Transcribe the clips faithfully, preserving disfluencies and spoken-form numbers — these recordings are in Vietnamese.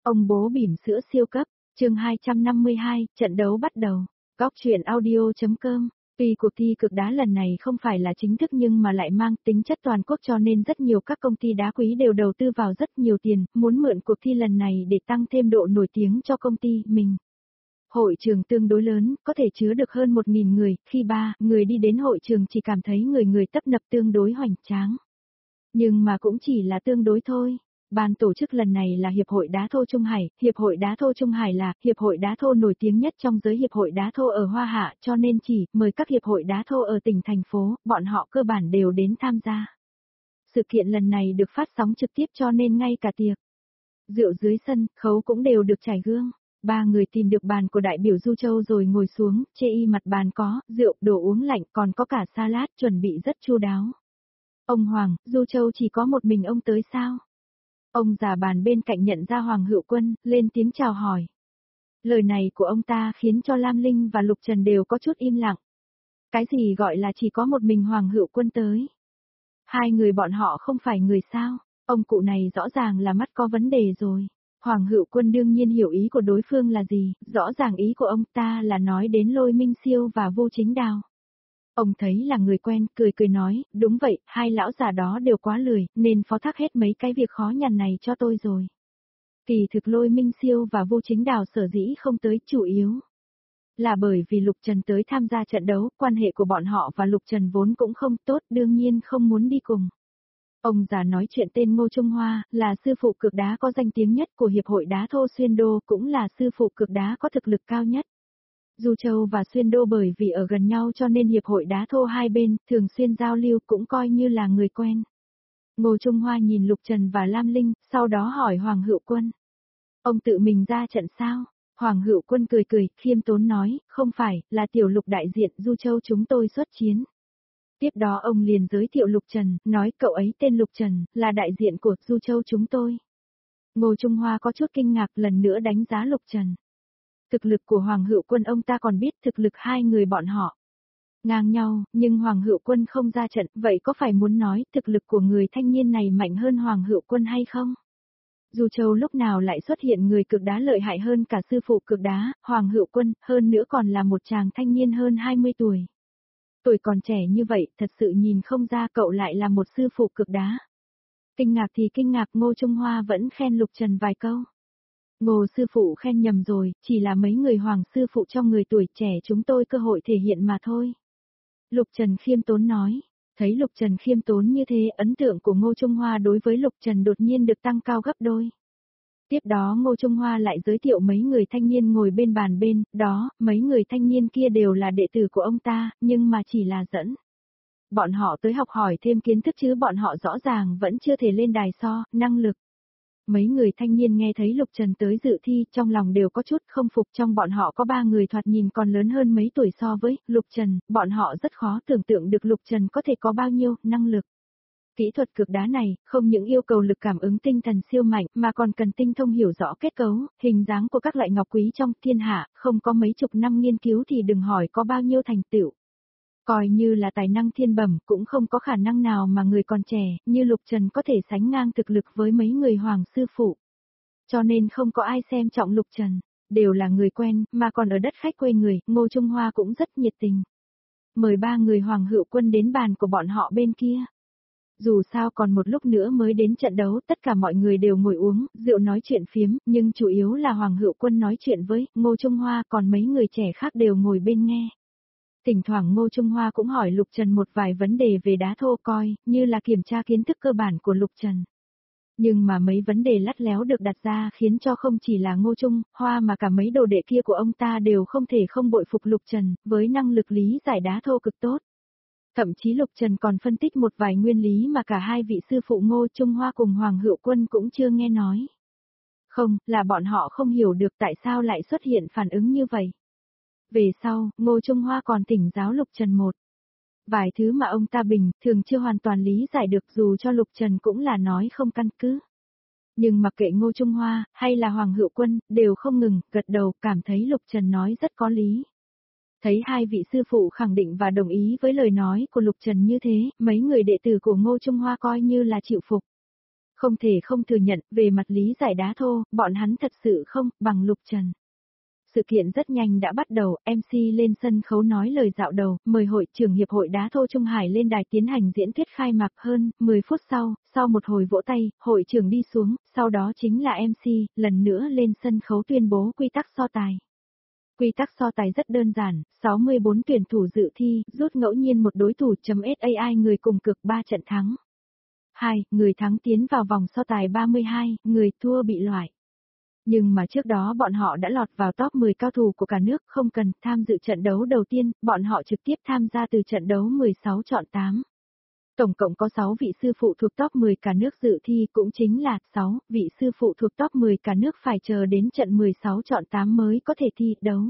Ông bố bỉm sữa siêu cấp, chương hai trăm năm mươi hai, trận đấu bắt đầu. Góc truyện audio.com. Tuy cuộc thi cực đá lần này không phải là chính thức nhưng mà lại mang tính chất toàn quốc cho nên rất nhiều các công ty đá quý đều đầu tư vào rất nhiều tiền, muốn mượn cuộc thi lần này để tăng thêm độ nổi tiếng cho công ty mình. Hội trường tương đối lớn, có thể chứa được hơn một nghìn người, khi ba người đi đến hội trường chỉ cảm thấy người người tấp nập tương đối hoành tráng. Nhưng mà cũng chỉ là tương đối thôi. Ban tổ chức lần này là Hiệp hội Đá thô Trung Hải, Hiệp hội Đá thô Trung Hải là hiệp hội đá thô nổi tiếng nhất trong giới hiệp hội đá thô ở Hoa Hạ, cho nên chỉ mời các hiệp hội đá thô ở tỉnh thành phố, bọn họ cơ bản đều đến tham gia. Sự kiện lần này được phát sóng trực tiếp cho nên ngay cả tiệc rượu dưới sân, khấu cũng đều được trải gương. Ba người tìm được bàn của đại biểu Du Châu rồi ngồi xuống, chê y mặt bàn có rượu, đồ uống lạnh, còn có cả salad chuẩn bị rất chu đáo. Ông Hoàng, Du Châu chỉ có một mình ông tới sao? Ông già bàn bên cạnh nhận ra Hoàng Hữu Quân, lên tiếng chào hỏi. Lời này của ông ta khiến cho Lam Linh và Lục Trần đều có chút im lặng. Cái gì gọi là chỉ có một mình Hoàng Hữu Quân tới? Hai người bọn họ không phải người sao? Ông cụ này rõ ràng là mắt có vấn đề rồi. Hoàng Hữu Quân đương nhiên hiểu ý của đối phương là gì, rõ ràng ý của ông ta là nói đến Lôi Minh Siêu và Vô Chính Đào. Ông thấy là người quen, cười cười nói, đúng vậy, hai lão già đó đều quá lười, nên phó thác hết mấy cái việc khó nhằn này cho tôi rồi. Kỳ thực Lôi Minh Siêu và Vô Chính Đào sở dĩ không tới chủ yếu là bởi vì Lục Trần tới tham gia trận đấu, quan hệ của bọn họ và Lục Trần vốn cũng không tốt, đương nhiên không muốn đi cùng. Ông già nói chuyện tên Ngô Trung Hoa, là sư phụ cực đá có danh tiếng nhất của Hiệp hội Đá thô Xuyên Đô, cũng là sư phụ cực đá có thực lực cao nhất. Du Châu và Xuyên Đô bởi vì ở gần nhau cho nên Hiệp hội Đá thô hai bên thường xuyên giao lưu, cũng coi như là người quen. Ngô Trung Hoa nhìn Lục Trần và Lam Linh, sau đó hỏi Hoàng Hữu Quân. Ông tự mình ra trận sao? Hoàng Hữu Quân cười cười, khiêm tốn nói, không phải, là tiểu Lục đại diện Du Châu chúng tôi xuất chiến. Tiếp đó ông liền giới thiệu Lục Trần, nói cậu ấy tên Lục Trần, là đại diện của Du Châu chúng tôi. Ngô Trung Hoa có chút kinh ngạc, lần nữa đánh giá Lục Trần. Thực lực của Hoàng Hữu Quân ông ta còn biết, thực lực hai người bọn họ ngang nhau, nhưng Hoàng Hữu Quân không ra trận, vậy có phải muốn nói thực lực của người thanh niên này mạnh hơn Hoàng Hữu Quân hay không? Du Châu lúc nào lại xuất hiện người cực đá lợi hại hơn cả sư phụ cực đá, Hoàng Hữu Quân, hơn nữa còn là một chàng thanh niên hơn hai mươi tuổi. Tuổi còn trẻ như vậy, thật sự nhìn không ra cậu lại là một sư phụ cực đá. Kinh ngạc thì kinh ngạc, Ngô Trung Hoa vẫn khen Lục Trần vài câu. Ngô sư phụ khen nhầm rồi, chỉ là mấy người Hoàng sư phụ trong người tuổi trẻ chúng tôi cơ hội thể hiện mà thôi. Lục Trần khiêm tốn nói, thấy Lục Trần khiêm tốn như thế, ấn tượng của Ngô Trung Hoa đối với Lục Trần đột nhiên được tăng cao gấp đôi. Tiếp đó Ngô Trung Hoa lại giới thiệu mấy người thanh niên ngồi bên bàn bên, đó, mấy người thanh niên kia đều là đệ tử của ông ta, nhưng mà chỉ là dẫn. Bọn họ tới học hỏi thêm kiến thức chứ bọn họ rõ ràng vẫn chưa thể lên đài so, năng lực. Mấy người thanh niên nghe thấy Lục Trần tới dự thi, trong lòng đều có chút không phục, trong bọn họ có ba người thoạt nhìn còn lớn hơn mấy tuổi so với Lục Trần, bọn họ rất khó tưởng tượng được Lục Trần có thể có bao nhiêu năng lực. Kỹ thuật cực đá này, không những yêu cầu lực cảm ứng tinh thần siêu mạnh, mà còn cần tinh thông hiểu rõ kết cấu, hình dáng của các loại ngọc quý trong thiên hạ, không có mấy chục năm nghiên cứu thì đừng hỏi có bao nhiêu thành tựu. Coi như là tài năng thiên bẩm, cũng không có khả năng nào mà người còn trẻ, như Lục Trần có thể sánh ngang thực lực với mấy người Hoàng sư phụ. Cho nên không có ai xem trọng Lục Trần, đều là người quen, mà còn ở đất khách quê người, Ngô Trung Hoa cũng rất nhiệt tình. Mời ba người Hoàng Hữu Quân đến bàn của bọn họ bên kia. Dù sao còn một lúc nữa mới đến trận đấu, tất cả mọi người đều ngồi uống rượu nói chuyện phiếm, nhưng chủ yếu là Hoàng Hữu Quân nói chuyện với Ngô Trung Hoa, còn mấy người trẻ khác đều ngồi bên nghe. Thỉnh thoảng Ngô Trung Hoa cũng hỏi Lục Trần một vài vấn đề về đá thô, coi như là kiểm tra kiến thức cơ bản của Lục Trần. Nhưng mà mấy vấn đề lắt léo được đặt ra khiến cho không chỉ là Ngô Trung Hoa mà cả mấy đồ đệ kia của ông ta đều không thể không bội phục Lục Trần, với năng lực lý giải đá thô cực tốt. Thậm chí Lục Trần còn phân tích một vài nguyên lý mà cả hai vị sư phụ Ngô Trung Hoa cùng Hoàng Hữu Quân cũng chưa nghe nói. Không, là bọn họ không hiểu được tại sao lại xuất hiện phản ứng như vậy. Về sau, Ngô Trung Hoa còn thỉnh giáo Lục Trần một vài thứ mà ông ta bình thường chưa hoàn toàn lý giải được, dù cho Lục Trần cũng là nói không căn cứ. Nhưng mặc kệ Ngô Trung Hoa, hay là Hoàng Hữu Quân, đều không ngừng, gật đầu, cảm thấy Lục Trần nói rất có lý. Thấy hai vị sư phụ khẳng định và đồng ý với lời nói của Lục Trần như thế, mấy người đệ tử của Ngô Trung Hoa coi như là chịu phục. Không thể không thừa nhận, về mặt lý giải đá thô, bọn hắn thật sự không bằng Lục Trần. Sự kiện rất nhanh đã bắt đầu, em xê lên sân khấu nói lời dạo đầu, mời hội trưởng Hiệp hội Đá thô Trung Hải lên đài tiến hành diễn thuyết khai mạc. Hơn mười phút sau, sau một hồi vỗ tay, hội trưởng đi xuống, sau đó chính là em xê, lần nữa lên sân khấu tuyên bố quy tắc so tài. Quy tắc so tài rất đơn giản, sáu mươi bốn tuyển thủ dự thi, rút ngẫu nhiên một đối thủ chấm SAI người cùng cực ba trận thắng. hai. Người thắng tiến vào vòng so tài ba mươi hai, người thua bị loại. Nhưng mà trước đó bọn họ đã lọt vào top mười cao thủ của cả nước, không cần tham dự trận đấu đầu tiên, bọn họ trực tiếp tham gia từ trận đấu mười sáu chọn tám. Tổng cộng có sáu vị sư phụ thuộc top mười cả nước dự thi, cũng chính là sáu vị sư phụ thuộc top mười cả nước phải chờ đến trận mười sáu chọn tám mới có thể thi đấu.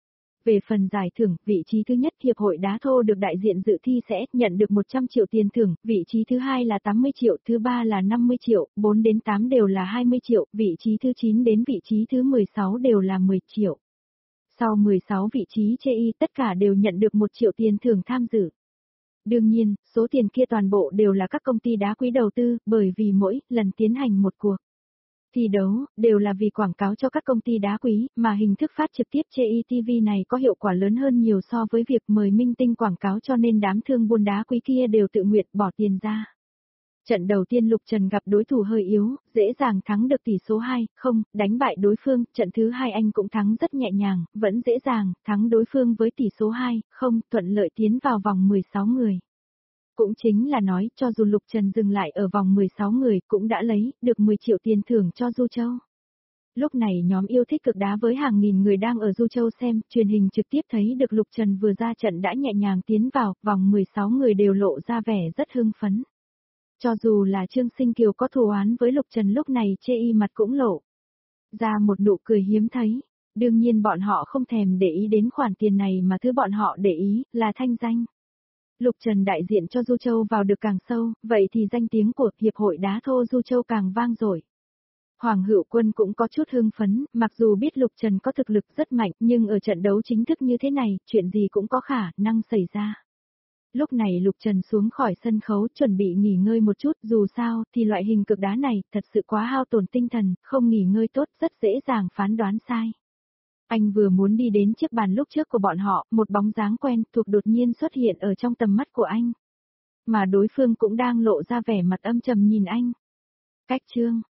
Về phần giải thưởng, vị trí thứ nhất Hiệp hội Đá thô được đại diện dự thi sẽ nhận được một trăm triệu tiền thưởng, vị trí thứ hai là tám mươi triệu, thứ ba là năm mươi triệu, bốn đến tám đều là hai mươi triệu, vị trí thứ chín đến vị trí thứ mười sáu đều là mười triệu. Sau mười sáu vị trí chê y tất cả đều nhận được một triệu tiền thưởng tham dự. Đương nhiên, số tiền kia toàn bộ đều là các công ty đá quý đầu tư, bởi vì mỗi lần tiến hành một cuộc thi đấu, đều là vì quảng cáo cho các công ty đá quý, mà hình thức phát trực tiếp trên i tê vê này có hiệu quả lớn hơn nhiều so với việc mời minh tinh quảng cáo, cho nên đám thương buôn đá quý kia đều tự nguyện bỏ tiền ra. Trận đầu tiên Lục Trần gặp đối thủ hơi yếu, dễ dàng thắng được tỷ số hai không, đánh bại đối phương, trận thứ hai anh cũng thắng rất nhẹ nhàng, vẫn dễ dàng, thắng đối phương với tỷ số hai không, thuận lợi tiến vào vòng mười sáu người. Cũng chính là nói, cho dù Lục Trần dừng lại ở vòng mười sáu người, cũng đã lấy được mười triệu tiền thưởng cho Du Châu. Lúc này nhóm yêu thích cực đá với hàng nghìn người đang ở Du Châu xem, truyền hình trực tiếp thấy được Lục Trần vừa ra trận đã nhẹ nhàng tiến vào, vòng mười sáu người đều lộ ra vẻ rất hưng phấn. Cho dù là Trương Sinh Kiều có thù oán với Lục Trần lúc này chê y mặt cũng lộ ra một nụ cười hiếm thấy. Đương nhiên bọn họ không thèm để ý đến khoản tiền này, mà thứ bọn họ để ý là thanh danh. Lục Trần đại diện cho Du Châu vào được càng sâu, vậy thì danh tiếng của Hiệp hội Đá thô Du Châu càng vang dội. Hoàng Hữu Quân cũng có chút hưng phấn, mặc dù biết Lục Trần có thực lực rất mạnh, nhưng ở trận đấu chính thức như thế này, chuyện gì cũng có khả năng xảy ra. Lúc này Lục Trần xuống khỏi sân khấu chuẩn bị nghỉ ngơi một chút, dù sao thì loại hình cực đá này thật sự quá hao tổn tinh thần, không nghỉ ngơi tốt rất dễ dàng phán đoán sai. Anh vừa muốn đi đến chiếc bàn lúc trước của bọn họ, một bóng dáng quen thuộc đột nhiên xuất hiện ở trong tầm mắt của anh. Mà đối phương cũng đang lộ ra vẻ mặt âm trầm nhìn anh. Cách chương